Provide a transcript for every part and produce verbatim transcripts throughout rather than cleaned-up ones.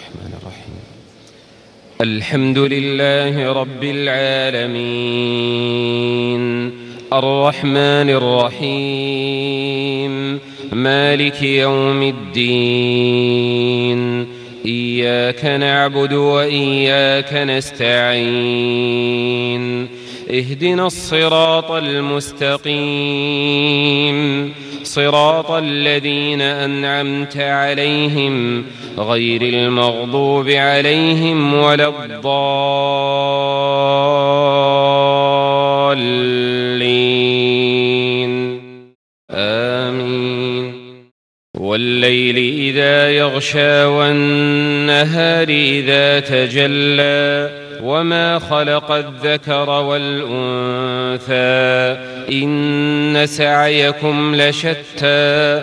الرحمن الرحيم. الحمد لله رب العالمين الرحمن الرحيم مالك يوم الدين إياك نعبد وإياك نستعين اهدنا الصراط المستقيم صراط الذين أنعمت عليهم غير المغضوب عليهم ولا الضالين آمين. والليل إذا يغشى والنهار إذا تجلى وما خلق الذكر والأنثى إن سعيكم لشتى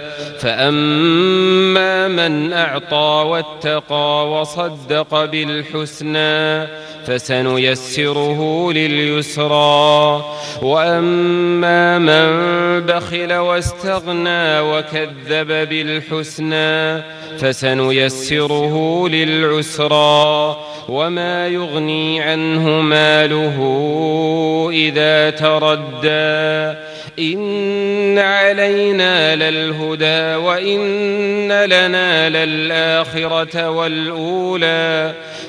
فأما من أعطى واتقى وصدق بالحسنى فسنيسره لليسرى وأما من بخل واستغنى وكذب بالحسنى فسنيسره للعسرى وما يغني عنه ماله إذا تردى إن علينا للهدى وإن لنا للآخرة والأولى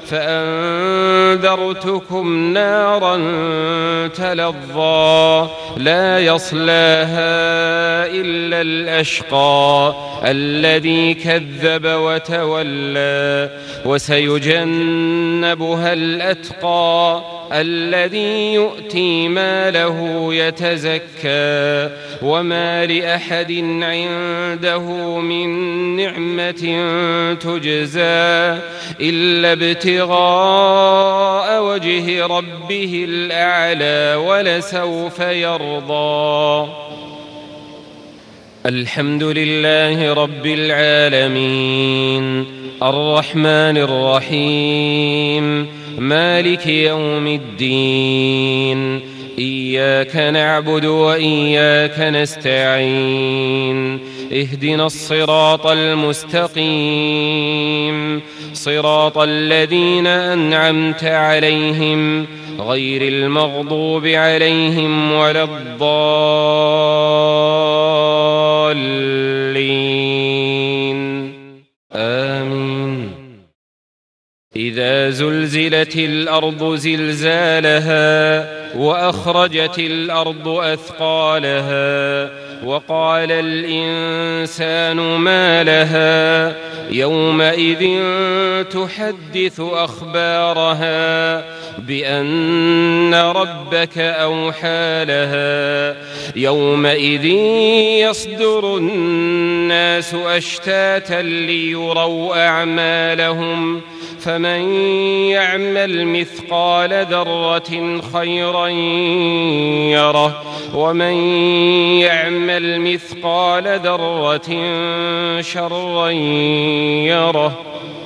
فأنذرتكم نارا تلظى لا يصلاها إلا الأشقى الذي كذب وتولى وسيجنبها الأتقى الذي يؤتي ماله يتزكى وما لأحد عنده من نعمة تجزى إلا ابتغاء وجه ربه الأعلى ولسوف يرضى. الحمد لله رب العالمين الرحمن الرحيم مالك يوم الدين إياك نعبد وإياك نستعين اهدنا الصراط المستقيم صراط الذين أنعمت عليهم غير المغضوب عليهم ولا الضالين آمين. إذا زلزلت الأرض زلزالها وأخرجت الأرض أثقالها وقال الإنسان ما لها يومئذ تحدث أخبارها بأن ربك أوحى لها يومئذ يصدر الناس أشتاتا ليروا أعمالهم فمن يعمل مثقال ذرة خيرا يره ومن يعمل مثقال ذرة شرا يره